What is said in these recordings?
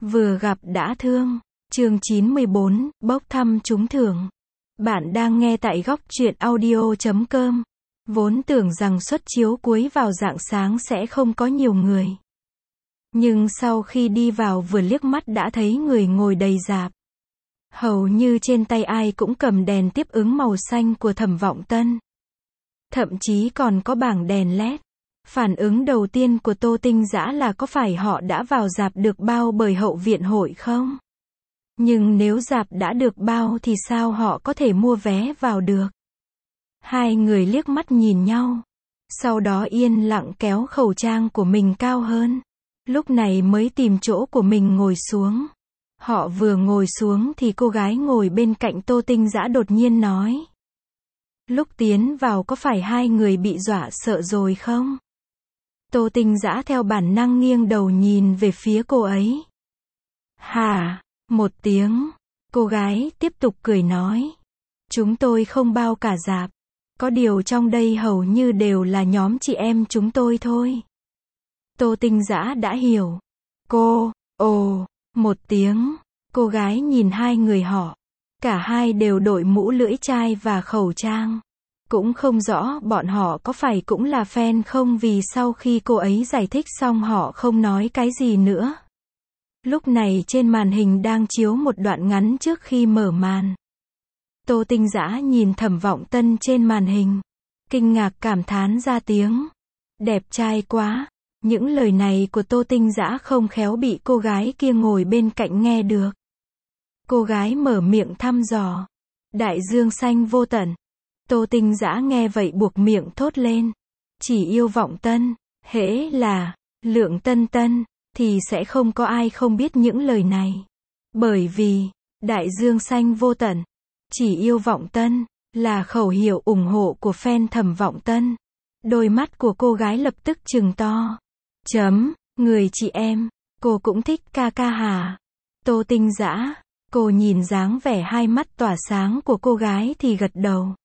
Vừa gặp đã thương. Chương 94, bốc thăm trúng thưởng. Bạn đang nghe tại góc truyện audio.com. Vốn tưởng rằng suất chiếu cuối vào rạng sáng sẽ không có nhiều người. Nhưng sau khi đi vào vừa liếc mắt đã thấy người ngồi đầy rạp. Hầu như trên tay ai cũng cầm đèn tiếp ứng màu xanh của Thẩm Vọng Tân. Thậm chí còn có bảng đèn LED. Phản ứng đầu tiên của Tô Tinh Dã là có phải họ đã vào rạp được bao bởi hậu viện hội không? Nhưng nếu rạp đã được bao thì sao họ có thể mua vé vào được? Hai người liếc mắt nhìn nhau. Sau đó yên lặng kéo khẩu trang của mình cao hơn. Lúc này mới tìm chỗ của mình ngồi xuống. Họ vừa ngồi xuống thì cô gái ngồi bên cạnh Tô Tinh Dã đột nhiên nói. Lúc tiến vào có phải hai người bị dọa sợ rồi không? Tô Tinh Dã theo bản năng nghiêng đầu nhìn về phía cô ấy. Hả? Một tiếng. Cô gái tiếp tục cười nói. Chúng tôi không bao cả rạp. Có điều trong đây hầu như đều là nhóm chị em chúng tôi thôi. Tô Tinh Dã đã hiểu. Ồ, một tiếng. Cô gái nhìn hai người họ. Cả hai đều đội mũ lưỡi chai và khẩu trang. Cũng không rõ bọn họ có phải cũng là fan không vì sau khi cô ấy giải thích xong họ không nói cái gì nữa. Lúc này trên màn hình đang chiếu một đoạn ngắn trước khi mở màn. Tô Tinh Dã nhìn Thẩm Vọng Tân trên màn hình. Kinh ngạc cảm thán ra tiếng. Đẹp trai quá. Những lời này của Tô Tinh Dã không khéo bị cô gái kia ngồi bên cạnh nghe được. Cô gái mở miệng thăm dò. Đại dương xanh vô tận. Tô Tinh Dã nghe vậy buộc miệng thốt lên. Chỉ yêu Vọng Tân, hễ là Lượng Tân Tân, thì sẽ không có ai không biết những lời này. Bởi vì, đại dương xanh vô tận, chỉ yêu Vọng Tân, là khẩu hiệu ủng hộ của fan Thẩm Vọng Tân. Đôi mắt của cô gái lập tức trừng to. Người chị em, cô cũng thích ca ca hả? Tô Tinh Dã, cô nhìn dáng vẻ hai mắt tỏa sáng của cô gái thì gật đầu.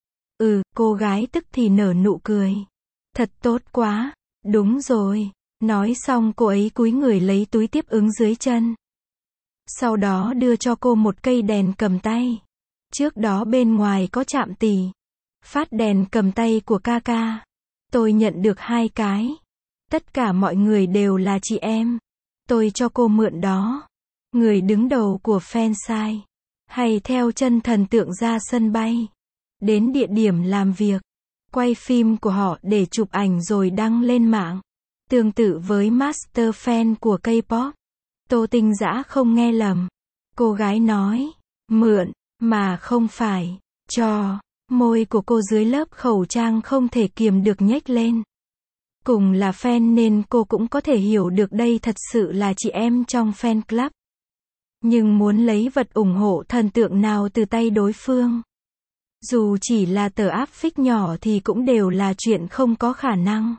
Cô gái tức thì nở nụ cười. Thật tốt quá, đúng rồi. Nói xong cô ấy cúi người lấy túi tiếp ứng dưới chân. Sau đó đưa cho cô một cây đèn cầm tay. Trước đó bên ngoài có chạm tì. Phát đèn cầm tay của ca ca. Tôi nhận được 2 cái. Tất cả mọi người đều là chị em. Tôi cho cô mượn đó. Người đứng đầu của fansite. Hay theo chân thần tượng ra sân bay. Đến địa điểm làm việc. Quay phim của họ để chụp ảnh rồi đăng lên mạng. Tương tự với master fan của K-pop. Tô Tinh Dã không nghe lầm. Cô gái nói. Mượn, mà không phải. Cho. Môi của cô dưới lớp khẩu trang không thể kiềm được nhếch lên. Cùng là fan nên cô cũng có thể hiểu được đây thật sự là chị em trong fan club. Nhưng muốn lấy vật ủng hộ thần tượng nào từ tay đối phương. Dù chỉ là tờ áp phích nhỏ thì cũng đều là chuyện không có khả năng.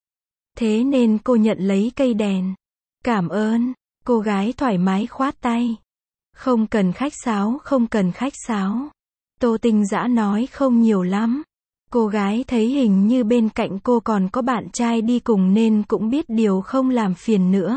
Thế nên cô nhận lấy cây đèn. Cảm ơn. Cô gái thoải mái khoát tay. Không cần khách sáo, không cần khách sáo. Tô Tinh Dã nói không nhiều lắm. Cô gái thấy hình như bên cạnh cô còn có bạn trai đi cùng nên cũng biết điều không làm phiền nữa.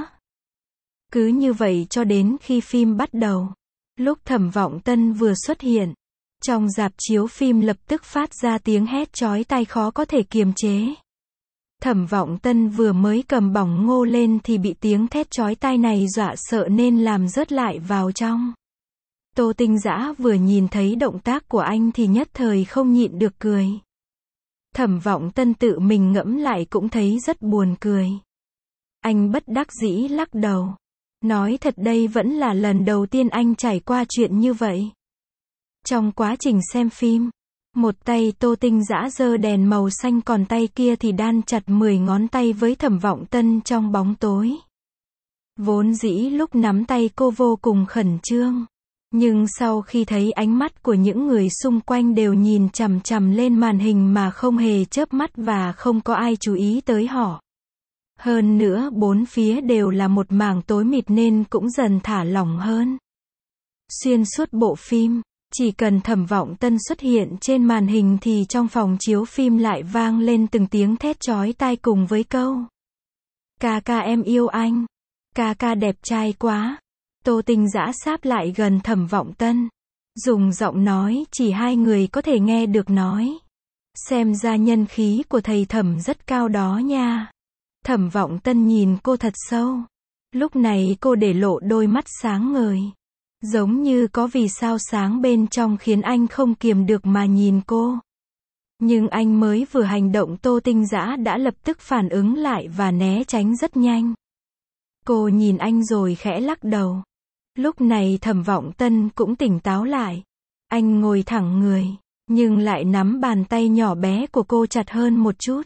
Cứ như vậy cho đến khi phim bắt đầu. Lúc Thẩm Vọng Tân vừa xuất hiện. Trong rạp chiếu phim lập tức phát ra tiếng hét chói tai khó có thể kiềm chế. Thẩm Vọng Tân vừa mới cầm bỏng ngô lên thì bị tiếng thét chói tai này dọa sợ nên làm rớt lại vào trong. Tô Tinh Dã vừa nhìn thấy động tác của anh thì nhất thời không nhịn được cười. Thẩm Vọng Tân tự mình ngẫm lại cũng thấy rất buồn cười. Anh bất đắc dĩ lắc đầu. Nói thật đây vẫn là lần đầu tiên anh trải qua chuyện như vậy. Trong quá trình xem phim, một tay Tô Tinh Dã giơ đèn màu xanh còn tay kia thì đan chặt 10 ngón tay với Thẩm Vọng Tân trong bóng tối. Vốn dĩ lúc nắm tay cô vô cùng khẩn trương. Nhưng sau khi thấy ánh mắt của những người xung quanh đều nhìn chằm chằm lên màn hình mà không hề chớp mắt và không có ai chú ý tới họ. Hơn nữa bốn phía đều là một mảng tối mịt nên cũng dần thả lỏng hơn. Xuyên suốt bộ phim, chỉ cần Thẩm Vọng Tân xuất hiện trên màn hình thì trong phòng chiếu phim lại vang lên từng tiếng thét chói tai cùng với câu. Ca ca em yêu anh. Ca ca đẹp trai quá. Tô Tinh Dã sáp lại gần Thẩm Vọng Tân, dùng giọng nói chỉ hai người có thể nghe được nói. Xem ra nhân khí của thầy Thẩm rất cao đó nha. Thẩm Vọng Tân nhìn cô thật sâu. Lúc này cô để lộ đôi mắt sáng ngời. Giống như có vì sao sáng bên trong khiến anh không kiềm được mà nhìn cô. Nhưng anh mới vừa hành động Tô Tinh Dã đã lập tức phản ứng lại và né tránh rất nhanh. Cô nhìn anh rồi khẽ lắc đầu. Lúc này Thẩm Vọng Tân cũng tỉnh táo lại. Anh ngồi thẳng người, nhưng lại nắm bàn tay nhỏ bé của cô chặt hơn một chút.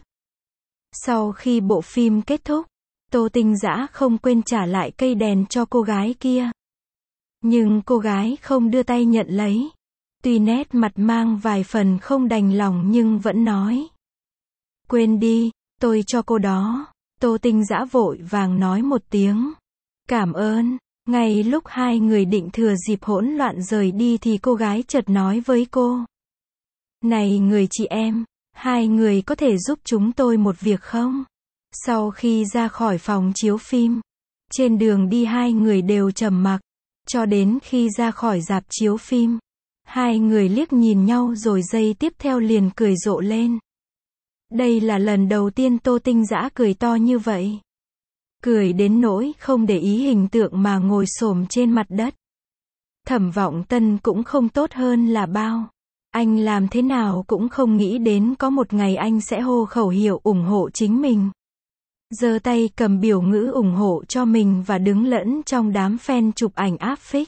Sau khi bộ phim kết thúc, Tô Tinh Dã không quên trả lại cây đèn cho cô gái kia. Nhưng cô gái không đưa tay nhận lấy. Tuy nét mặt mang vài phần không đành lòng nhưng vẫn nói. Quên đi, tôi cho cô đó. Tô Tinh Dã vội vàng nói một tiếng. Cảm ơn. Ngay lúc hai người định thừa dịp hỗn loạn rời đi thì cô gái chợt nói với cô. Này người chị em, hai người có thể giúp chúng tôi một việc không? Sau khi ra khỏi phòng chiếu phim, trên đường đi hai người đều trầm mặc, cho đến khi ra khỏi rạp chiếu phim. Hai người liếc nhìn nhau rồi giây tiếp theo liền cười rộ lên. Đây là lần đầu tiên Tô Tinh Dã cười to như vậy. Cười đến nỗi không để ý hình tượng mà ngồi xổm trên mặt đất. Thẩm Vọng Tân cũng không tốt hơn là bao. Anh làm thế nào cũng không nghĩ đến có một ngày anh sẽ hô khẩu hiệu ủng hộ chính mình. Giơ tay cầm biểu ngữ ủng hộ cho mình và đứng lẫn trong đám fan chụp ảnh áp phích.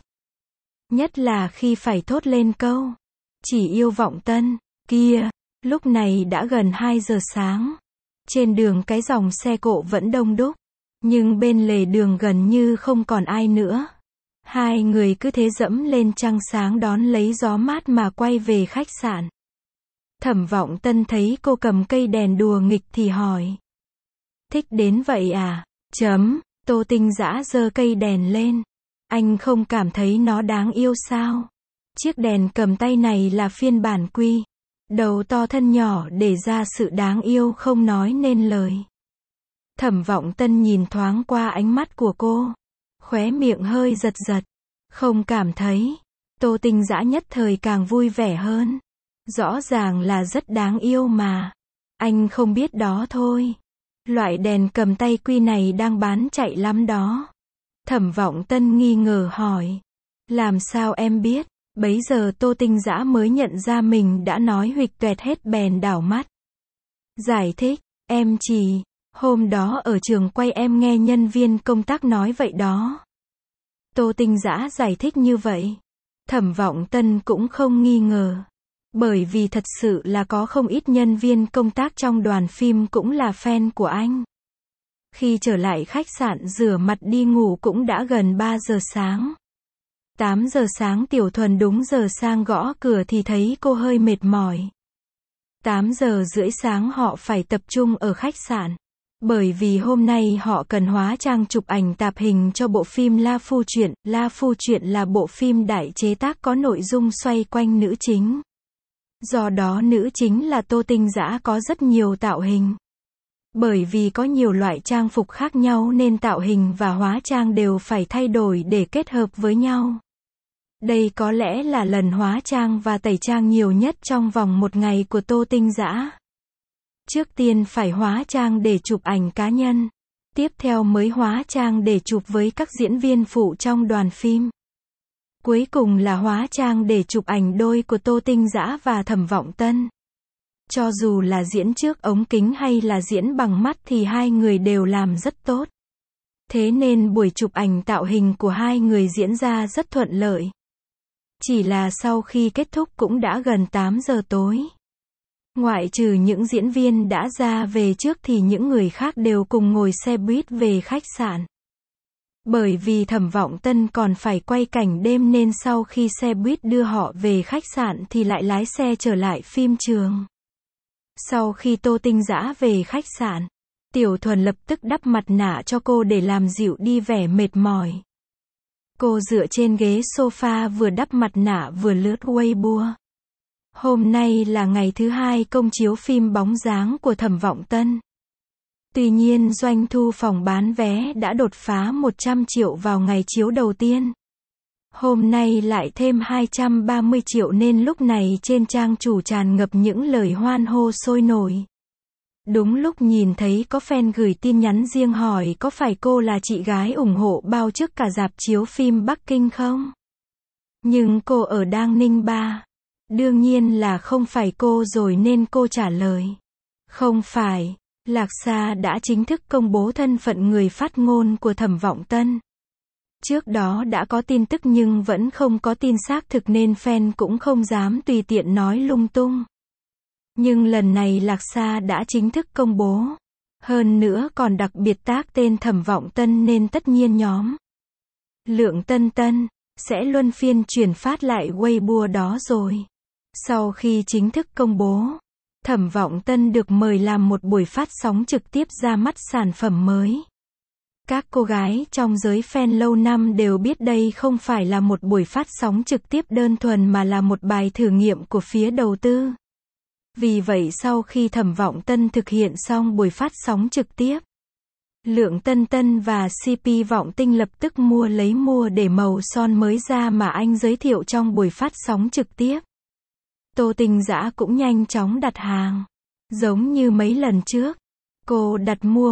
Nhất là khi phải thốt lên câu chỉ yêu Vọng Tân. Kia, lúc này đã gần 2 giờ sáng. Trên đường cái dòng xe cộ vẫn đông đúc. Nhưng bên lề đường gần như không còn ai nữa. Hai người cứ thế dẫm lên trăng sáng đón lấy gió mát mà quay về khách sạn. Thẩm Vọng Tân thấy cô cầm cây đèn đùa nghịch thì hỏi. Thích đến vậy à? Tô Tinh Dã giơ cây đèn lên. Anh không cảm thấy nó đáng yêu sao? Chiếc đèn cầm tay này là phiên bản quy. Đầu to thân nhỏ để ra sự đáng yêu không nói nên lời. Thẩm Vọng Tân nhìn thoáng qua ánh mắt của cô. Khóe miệng hơi giật giật. Không cảm thấy. Tô Tinh Dã nhất thời càng vui vẻ hơn. Rõ ràng là rất đáng yêu mà. Anh không biết đó thôi. Loại đèn cầm tay quy này đang bán chạy lắm đó. Thẩm Vọng Tân nghi ngờ hỏi. Làm sao em biết? Bấy giờ Tô Tinh Dã mới nhận ra mình đã nói huỵch toẹt hết bèn đảo mắt. Giải thích, em chỉ, hôm đó ở trường quay em nghe nhân viên công tác nói vậy đó. Tô Tinh Dã giải thích như vậy. Thẩm Vọng Tân cũng không nghi ngờ. Bởi vì thật sự là có không ít nhân viên công tác trong đoàn phim cũng là fan của anh. Khi trở lại khách sạn rửa mặt đi ngủ cũng đã gần 3 giờ sáng. 8 giờ sáng Tiểu Thuần đúng giờ sang gõ cửa thì thấy cô hơi mệt mỏi. 8 giờ rưỡi sáng họ phải tập trung ở khách sạn. Bởi vì hôm nay họ cần hóa trang chụp ảnh tạp hình cho bộ phim La Phu Truyện. La Phu Truyện là bộ phim đại chế tác có nội dung xoay quanh nữ chính. Do đó nữ chính là Tô Tinh Dã có rất nhiều tạo hình. Bởi vì có nhiều loại trang phục khác nhau nên tạo hình và hóa trang đều phải thay đổi để kết hợp với nhau. Đây có lẽ là lần hóa trang và tẩy trang nhiều nhất trong vòng một ngày của Tô Tinh Dã. Trước tiên phải hóa trang để chụp ảnh cá nhân. Tiếp theo mới hóa trang để chụp với các diễn viên phụ trong đoàn phim. Cuối cùng là hóa trang để chụp ảnh đôi của Tô Tinh Dã và Thẩm Vọng Tân. Cho dù là diễn trước ống kính hay là diễn bằng mắt thì hai người đều làm rất tốt. Thế nên buổi chụp ảnh tạo hình của hai người diễn ra rất thuận lợi. Chỉ là sau khi kết thúc cũng đã gần 8 giờ tối. Ngoại trừ những diễn viên đã ra về trước thì những người khác đều cùng ngồi xe buýt về khách sạn. Bởi vì Thẩm Vọng Tân còn phải quay cảnh đêm nên sau khi xe buýt đưa họ về khách sạn thì lại lái xe trở lại phim trường. Sau khi Tô Tinh Dã về khách sạn, Tiểu Thuần lập tức đắp mặt nạ cho cô để làm dịu đi vẻ mệt mỏi. Cô dựa trên ghế sofa vừa đắp mặt nạ vừa lướt Weibo. Hôm nay là ngày thứ 2 công chiếu phim Bóng Dáng của Thẩm Vọng Tân. Tuy nhiên doanh thu phòng bán vé đã đột phá 100 triệu vào ngày chiếu đầu tiên. Hôm nay lại thêm 230 triệu nên lúc này trên trang chủ tràn ngập những lời hoan hô sôi nổi. Đúng lúc nhìn thấy có fan gửi tin nhắn riêng hỏi có phải cô là chị gái ủng hộ bao trước cả rạp chiếu phim Bắc Kinh không? Nhưng cô ở Đang Ninh Ba. Đương nhiên là không phải cô rồi nên cô trả lời. Không phải, Lạc Sa đã chính thức công bố thân phận người phát ngôn của Thẩm Vọng Tân. Trước đó đã có tin tức nhưng vẫn không có tin xác thực nên fan cũng không dám tùy tiện nói lung tung. Nhưng lần này Lạc Sa đã chính thức công bố. Hơn nữa còn đặc biệt tác tên Thẩm Vọng Tân nên tất nhiên nhóm Lượng Tân Tân sẽ luân phiên chuyển phát lại Weibo đó rồi. Sau khi chính thức công bố, Thẩm Vọng Tân được mời làm một buổi phát sóng trực tiếp ra mắt sản phẩm mới. Các cô gái trong giới fan lâu năm đều biết đây không phải là một buổi phát sóng trực tiếp đơn thuần mà là một bài thử nghiệm của phía đầu tư. Vì vậy sau khi Thẩm Vọng Tân thực hiện xong buổi phát sóng trực tiếp, Lượng Tân Tân và CP Vọng Tinh lập tức mua để màu son mới ra mà anh giới thiệu trong buổi phát sóng trực tiếp. Tô Tinh Dã cũng nhanh chóng đặt hàng. Giống như mấy lần trước, cô đặt mua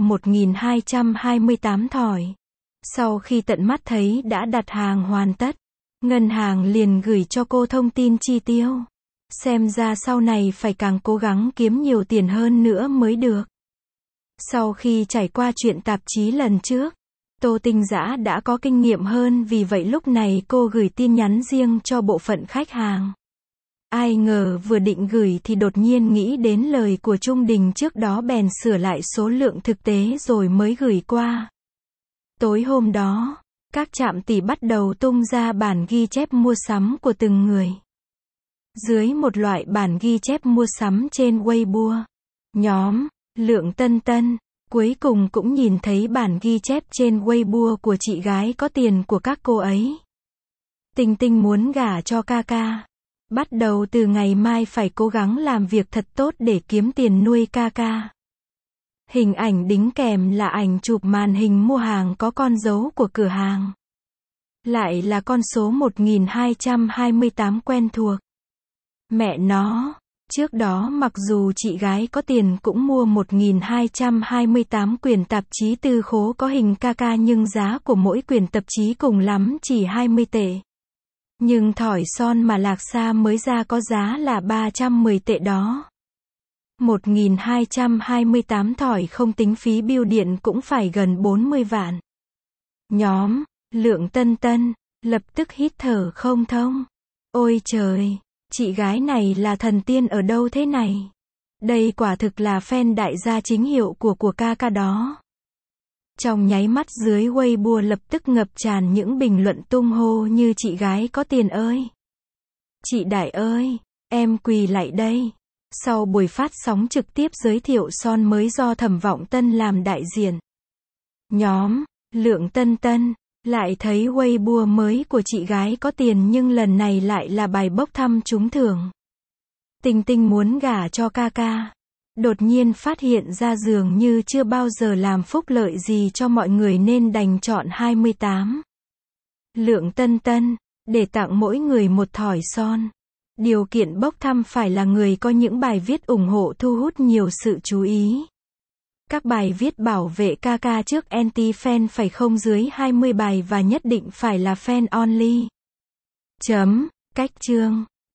1.228 thỏi. Sau khi tận mắt thấy đã đặt hàng hoàn tất, ngân hàng liền gửi cho cô thông tin chi tiêu. Xem ra sau này phải càng cố gắng kiếm nhiều tiền hơn nữa mới được. Sau khi trải qua chuyện tạp chí lần trước, Tô Tinh Dã đã có kinh nghiệm hơn vì vậy lúc này cô gửi tin nhắn riêng cho bộ phận khách hàng. Ai ngờ vừa định gửi thì đột nhiên nghĩ đến lời của Trung Đình trước đó bèn sửa lại số lượng thực tế rồi mới gửi qua. Tối hôm đó, các trạm tỷ bắt đầu tung ra bản ghi chép mua sắm của từng người. Dưới một loại bản ghi chép mua sắm trên Weibo, nhóm Lượng Tân Tân cuối cùng cũng nhìn thấy bản ghi chép trên Weibo của chị gái có tiền của các cô ấy. Tinh Tinh muốn gả cho ca ca. Bắt đầu từ ngày mai phải cố gắng làm việc thật tốt để kiếm tiền nuôi ca ca. Hình ảnh đính kèm là ảnh chụp màn hình mua hàng có con dấu của cửa hàng. Lại là con số 1228 quen thuộc. Mẹ nó, trước đó mặc dù chị gái có tiền cũng mua 1228 quyển tạp chí tư khố có hình ca ca nhưng giá của mỗi quyển tạp chí cùng lắm chỉ 20 tệ. Nhưng thỏi son mà Lạc Sa mới ra có giá là 310 tệ đó. 1228 thỏi không tính phí bưu điện cũng phải gần 40 vạn. Nhóm Lượng Tân Tân lập tức hít thở không thông. Ôi trời, chị gái này là thần tiên ở đâu thế này? Đây quả thực là fan đại gia chính hiệu của ca ca đó. Trong nháy mắt dưới Weibo lập tức ngập tràn những bình luận tung hô như chị gái có tiền ơi. Chị đại ơi, em quỳ lại đây. Sau buổi phát sóng trực tiếp giới thiệu son mới do Thẩm Vọng Tân làm đại diện. Nhóm Lượng Tân Tân lại thấy Weibo mới của chị gái có tiền nhưng lần này lại là bài bốc thăm trúng thưởng. Tinh Tinh muốn gả cho ca ca. Đột nhiên phát hiện ra dường như chưa bao giờ làm phúc lợi gì cho mọi người nên đành chọn 28. Lượng Tân Tân, để tặng mỗi người một thỏi son. Điều kiện bốc thăm phải là người có những bài viết ủng hộ thu hút nhiều sự chú ý. Các bài viết bảo vệ ca ca trước anti-fan phải không dưới 20 bài và nhất định phải là fan only. Cách chương